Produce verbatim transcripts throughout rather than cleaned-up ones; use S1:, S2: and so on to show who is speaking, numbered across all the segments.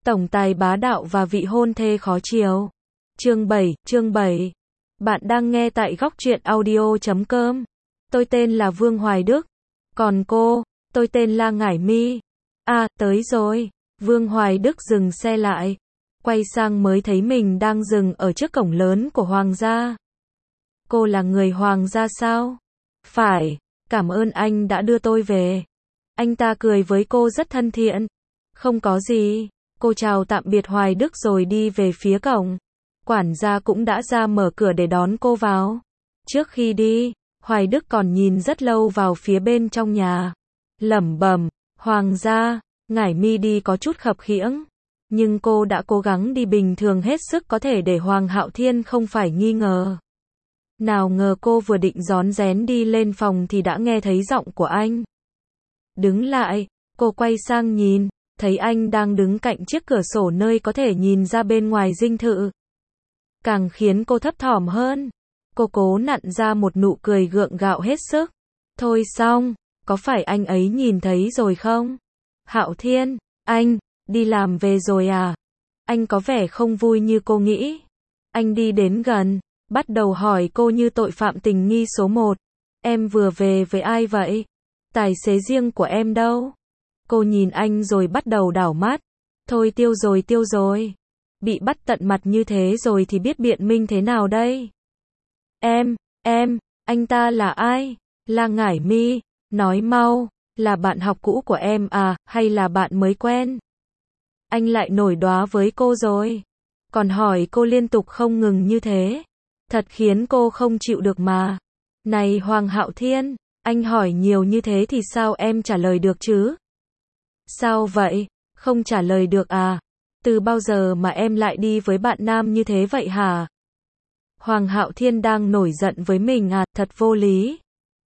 S1: Tổng tài bá đạo và vị hôn thê khó chiều. Chương bảy, chương bảy. Bạn đang nghe tại góc truyện audio chấm com. Tôi tên là Vương Hoài Đức. Còn cô, tôi tên là Ngải My. À, tới rồi. Vương Hoài Đức dừng xe lại. Quay sang mới thấy mình đang dừng ở trước cổng lớn của Hoàng gia. Cô là người Hoàng gia sao? Phải, cảm ơn anh đã đưa tôi về. Anh ta cười với cô rất thân thiện. Không có gì. Cô chào tạm biệt Hoài Đức rồi đi về phía cổng. Quản gia cũng đã ra mở cửa để đón cô vào. Trước khi đi, Hoài Đức còn nhìn rất lâu vào phía bên trong nhà. Lẩm bẩm, Hoàng gia, Ngải My đi có chút khập khiễng. Nhưng cô đã cố gắng đi bình thường hết sức có thể để Hoàng Hạo Thiên không phải nghi ngờ. Nào ngờ cô vừa định rón rén đi lên phòng thì đã nghe thấy giọng của anh. Đứng lại, cô quay sang nhìn, thấy anh đang đứng cạnh chiếc cửa sổ nơi có thể nhìn ra bên ngoài dinh thự. Càng khiến cô thấp thỏm hơn. Cô cố nặn ra một nụ cười gượng gạo hết sức. Thôi xong, có phải anh ấy nhìn thấy rồi không? Hạo Thiên, anh, đi làm về rồi à? Anh có vẻ không vui như cô nghĩ. Anh đi đến gần, bắt đầu hỏi cô như tội phạm tình nghi số một. Em vừa về với ai vậy? Tài xế riêng của em đâu? Cô nhìn anh rồi bắt đầu đảo mắt. Thôi tiêu rồi tiêu rồi. Bị bắt tận mặt như thế rồi thì biết biện minh thế nào đây? Em, em, anh ta là ai? Là Ngải My, nói mau, là bạn học cũ của em à, hay là bạn mới quen? Anh lại nổi đoá với cô rồi. Còn hỏi cô liên tục không ngừng như thế. Thật khiến cô không chịu được mà. Này Hoàng Hạo Thiên, anh hỏi nhiều như thế thì sao em trả lời được chứ? Sao vậy? Không trả lời được à? Từ bao giờ mà em lại đi với bạn nam như thế vậy hả? Hoàng Hạo Thiên đang nổi giận với mình à, thật vô lý.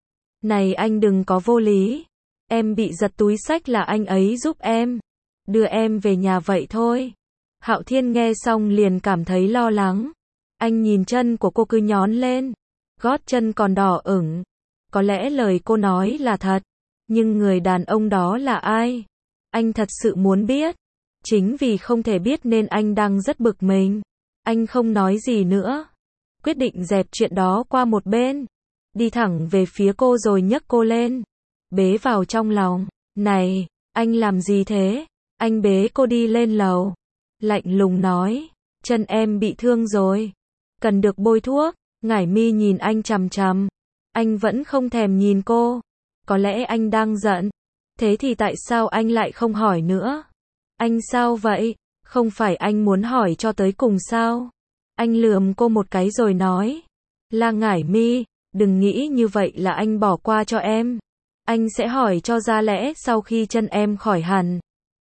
S1: Này anh đừng có vô lý. Em bị giật túi xách là anh ấy giúp em. Đưa em về nhà vậy thôi. Hạo Thiên nghe xong liền cảm thấy lo lắng. Anh nhìn chân của cô cứ nhón lên. Gót chân còn đỏ ửng. Có lẽ lời cô nói là thật. Nhưng người đàn ông đó là ai? Anh thật sự muốn biết. Chính vì không thể biết nên anh đang rất bực mình. Anh không nói gì nữa. Quyết định dẹp chuyện đó qua một bên. Đi thẳng về phía cô rồi nhấc cô lên. Bế vào trong lòng. Này, anh làm gì thế? Anh bế cô đi lên lầu. Lạnh lùng nói. Chân em bị thương rồi. Cần được bôi thuốc. Ngải My nhìn anh chằm chằm. Anh vẫn không thèm nhìn cô. Có lẽ anh đang giận. Thế thì tại sao anh lại không hỏi nữa? Anh sao vậy? Không phải anh muốn hỏi cho tới cùng sao? Anh lườm cô một cái rồi nói. Là Ngải My, đừng nghĩ như vậy là anh bỏ qua cho em. Anh sẽ hỏi cho ra lẽ sau khi chân em khỏi hẳn.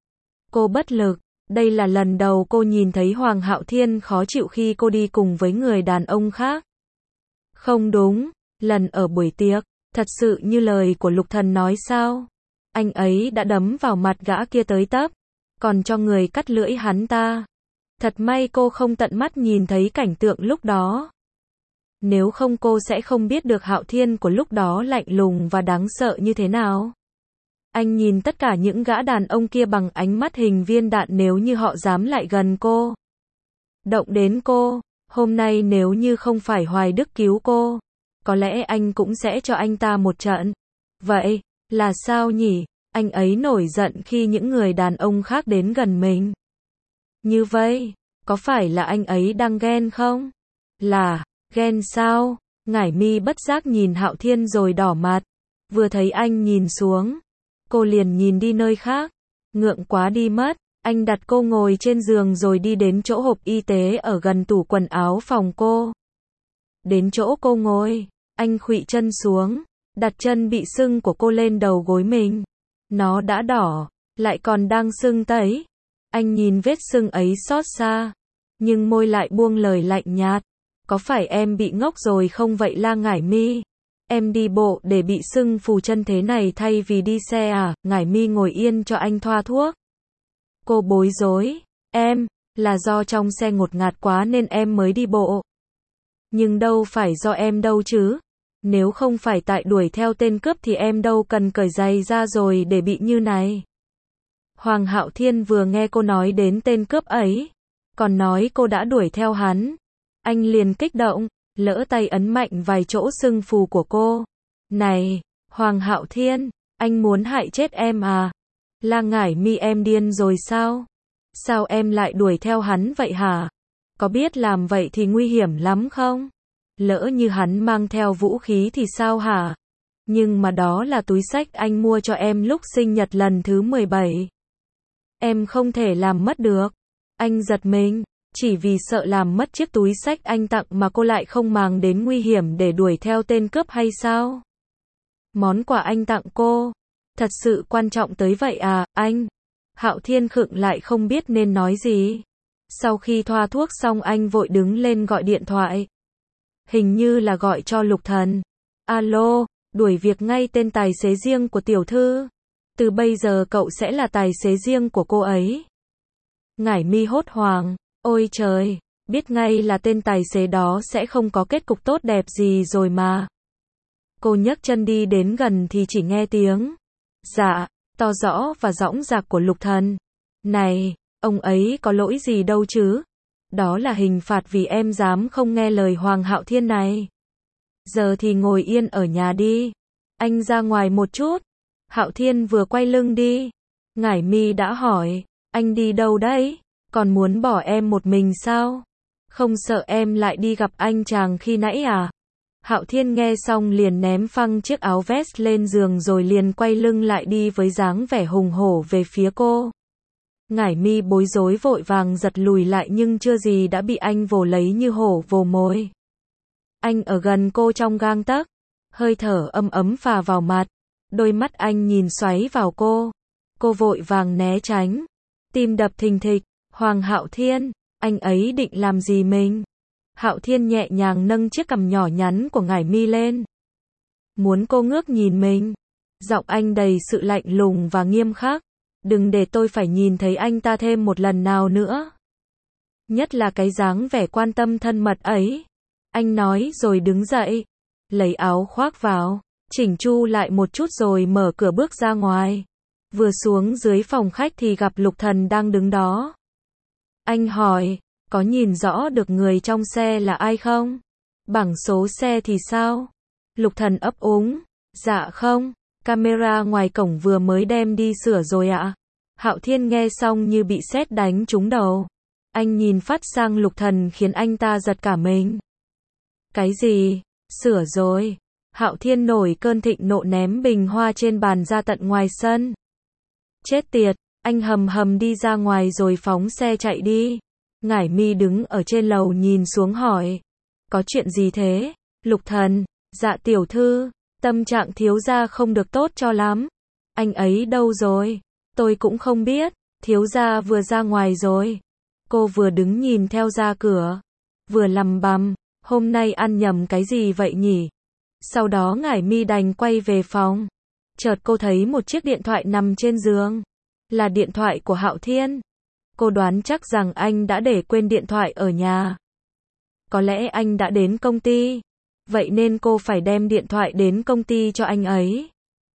S1: Cô bất lực. Đây là lần đầu cô nhìn thấy Hoàng Hạo Thiên khó chịu khi cô đi cùng với người đàn ông khác. Không đúng, lần ở buổi tiệc, thật sự như lời của Lục Thần nói sao? Anh ấy đã đấm vào mặt gã kia tới tấp, còn cho người cắt lưỡi hắn ta. Thật may cô không tận mắt nhìn thấy cảnh tượng lúc đó. Nếu không cô sẽ không biết được Hạo Thiên của lúc đó lạnh lùng và đáng sợ như thế nào. Anh nhìn tất cả những gã đàn ông kia bằng ánh mắt hình viên đạn nếu như họ dám lại gần cô. Động đến cô, hôm nay nếu như không phải Hoài Đức cứu cô, có lẽ anh cũng sẽ cho anh ta một trận. Vậy, là sao nhỉ? Anh ấy nổi giận khi những người đàn ông khác đến gần mình. Như vậy, có phải là anh ấy đang ghen không? Là, ghen sao? Ngải My bất giác nhìn Hạo Thiên rồi đỏ mặt. Vừa thấy anh nhìn xuống, cô liền nhìn đi nơi khác. Ngượng quá đi mất. Anh đặt cô ngồi trên giường rồi đi đến chỗ hộp y tế ở gần tủ quần áo phòng cô. Đến chỗ cô ngồi, anh khuỵu chân xuống, đặt chân bị sưng của cô lên đầu gối mình. Nó đã đỏ, lại còn đang sưng tấy. Anh nhìn vết sưng ấy xót xa, nhưng môi lại buông lời lạnh nhạt. Có phải em bị ngốc rồi không vậy La Ngải My? Em đi bộ để bị sưng phù chân thế này thay vì đi xe à? Ngải My ngồi yên cho anh thoa thuốc. Cô bối rối. Em, là do trong xe ngột ngạt quá nên em mới đi bộ. Nhưng đâu phải do em đâu chứ. Nếu không phải tại đuổi theo tên cướp thì em đâu cần cởi giày ra rồi để bị như này. Hoàng Hạo Thiên vừa nghe cô nói đến tên cướp ấy, còn nói cô đã đuổi theo hắn. Anh liền kích động, lỡ tay ấn mạnh vài chỗ sưng phù của cô. Này, Hoàng Hạo Thiên, anh muốn hại chết em à? La Ngải Mi, em điên rồi sao? Sao em lại đuổi theo hắn vậy hả? Có biết làm vậy thì nguy hiểm lắm không? Lỡ như hắn mang theo vũ khí thì sao hả? Nhưng mà đó là túi xách anh mua cho em lúc sinh nhật lần thứ mười bảy. Em không thể làm mất được. Anh giật mình, chỉ vì sợ làm mất chiếc túi xách anh tặng mà cô lại không màng đến nguy hiểm để đuổi theo tên cướp hay sao? Món quà anh tặng cô, thật sự quan trọng tới vậy à, anh? Hạo Thiên khựng lại không biết nên nói gì. Sau khi thoa thuốc xong anh vội đứng lên gọi điện thoại. Hình như là gọi cho Lục Thần. Alo, đuổi việc ngay tên tài xế riêng của tiểu thư. Từ bây giờ cậu sẽ là tài xế riêng của cô ấy. Ngải Mi hốt hoảng, ôi trời, biết ngay là tên tài xế đó sẽ không có kết cục tốt đẹp gì rồi mà. Cô nhấc chân đi đến gần thì chỉ nghe tiếng dạ, to rõ và dõng dạc của Lục Thần. Này, ông ấy có lỗi gì đâu chứ? Đó là hình phạt vì em dám không nghe lời Hoàng Hạo Thiên này. Giờ thì ngồi yên ở nhà đi. Anh ra ngoài một chút. Hạo Thiên vừa quay lưng đi. Ngải Mi đã hỏi, anh đi đâu đấy? Còn muốn bỏ em một mình sao? Không sợ em lại đi gặp anh chàng khi nãy à? Hạo Thiên nghe xong liền ném phăng chiếc áo vest lên giường rồi liền quay lưng lại đi với dáng vẻ hùng hổ về phía cô. Ngải Mi bối rối vội vàng giật lùi lại nhưng chưa gì đã bị anh vồ lấy như hổ vồ mồi. Anh ở gần cô trong gang tấc, hơi thở ấm ấm phả vào mặt, đôi mắt anh nhìn xoáy vào cô. Cô vội vàng né tránh, tim đập thình thịch. Hoàng Hạo Thiên, anh ấy định làm gì mình? Hạo Thiên nhẹ nhàng nâng chiếc cằm nhỏ nhắn của Ngải Mi lên. Muốn cô ngước nhìn mình. Giọng anh đầy sự lạnh lùng và nghiêm khắc. Đừng để tôi phải nhìn thấy anh ta thêm một lần nào nữa. Nhất là cái dáng vẻ quan tâm thân mật ấy. Anh nói rồi đứng dậy, lấy áo khoác vào, chỉnh chu lại một chút rồi mở cửa bước ra ngoài. Vừa xuống dưới phòng khách thì gặp Lục Thần đang đứng đó. Anh hỏi, có nhìn rõ được người trong xe là ai không? Bảng số xe thì sao? Lục Thần ấp úng, dạ không, camera ngoài cổng vừa mới đem đi sửa rồi ạ. Hạo Thiên nghe xong như bị sét đánh trúng đầu. Anh nhìn phát sang Lục Thần khiến anh ta giật cả mình. Cái gì? Sửa rồi. Hạo Thiên nổi cơn thịnh nộ ném bình hoa trên bàn ra tận ngoài sân. Chết tiệt, anh hầm hầm đi ra ngoài rồi phóng xe chạy đi. Ngải Mi đứng ở trên lầu nhìn xuống hỏi. Có chuyện gì thế? Lục Thần, dạ tiểu thư, tâm trạng thiếu gia không được tốt cho lắm. Anh ấy đâu rồi? Tôi cũng không biết, thiếu gia vừa ra ngoài rồi. Cô vừa đứng nhìn theo ra cửa, vừa lầm bầm, hôm nay ăn nhầm cái gì vậy nhỉ? Sau đó Ngải Mi đành quay về phòng. Chợt cô thấy một chiếc điện thoại nằm trên giường. Là điện thoại của Hạo Thiên. Cô đoán chắc rằng anh đã để quên điện thoại ở nhà. Có lẽ anh đã đến công ty. Vậy nên cô phải đem điện thoại đến công ty cho anh ấy.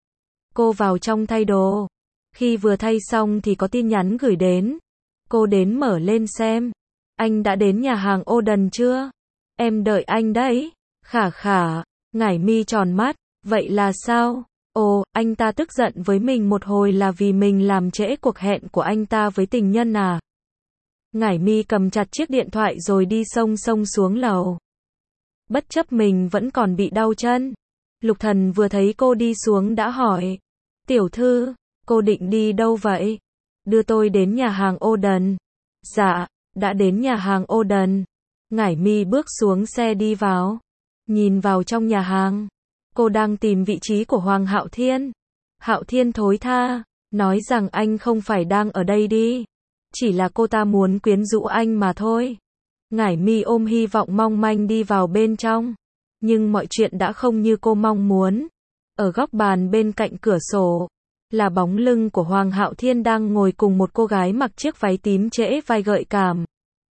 S1: Cô vào trong thay đồ. Khi vừa thay xong thì có tin nhắn gửi đến. Cô đến mở lên xem. Anh đã đến nhà hàng Oden chưa? Em đợi anh đấy. Khả khả. Ngải Mi tròn mắt. Vậy là sao? Ồ, anh ta tức giận với mình một hồi là vì mình làm trễ cuộc hẹn của anh ta với tình nhân à? Ngải Mi cầm chặt chiếc điện thoại rồi đi xông xông xuống lầu. Bất chấp mình vẫn còn bị đau chân. Lục Thần vừa thấy cô đi xuống đã hỏi. Tiểu thư, cô định đi đâu vậy? Đưa tôi đến nhà hàng Oden. Dạ, đã đến nhà hàng Oden. Ngải Mi bước xuống xe đi vào. Nhìn vào trong nhà hàng. Cô đang tìm vị trí của Hoàng Hạo Thiên. Hạo Thiên thối tha, nói rằng anh không phải đang ở đây đi. Chỉ là cô ta muốn quyến rũ anh mà thôi. Ngải Mi ôm hy vọng mong manh đi vào bên trong. Nhưng mọi chuyện đã không như cô mong muốn. Ở góc bàn bên cạnh cửa sổ, là bóng lưng của Hoàng Hạo Thiên đang ngồi cùng một cô gái mặc chiếc váy tím trễ vai gợi cảm.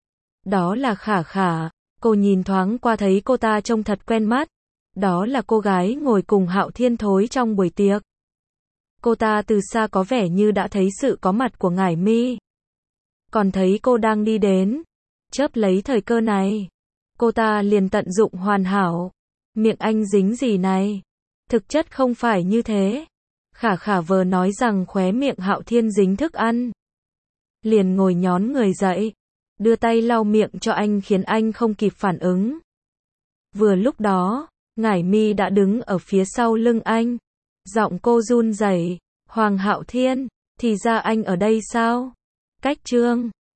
S1: Đó là Khả Khả. Cô nhìn thoáng qua thấy cô ta trông thật quen mắt. Đó là cô gái ngồi cùng Hạo Thiên thối trong buổi tiệc. Cô ta từ xa có vẻ như đã thấy sự có mặt của Ngải Mi. Còn thấy cô đang đi đến, chớp lấy thời cơ này, cô ta liền tận dụng hoàn hảo. Miệng anh dính gì này? Thực chất không phải như thế. Khả khả vờ nói rằng khóe miệng Hạo Thiên dính thức ăn. Liền ngồi nhón người dậy, đưa tay lau miệng cho anh khiến anh không kịp phản ứng. Vừa lúc đó, Ngải Mi đã đứng ở phía sau lưng anh. Giọng cô run rẩy, Hoàng Hạo Thiên, thì ra anh ở đây sao? Cách Trương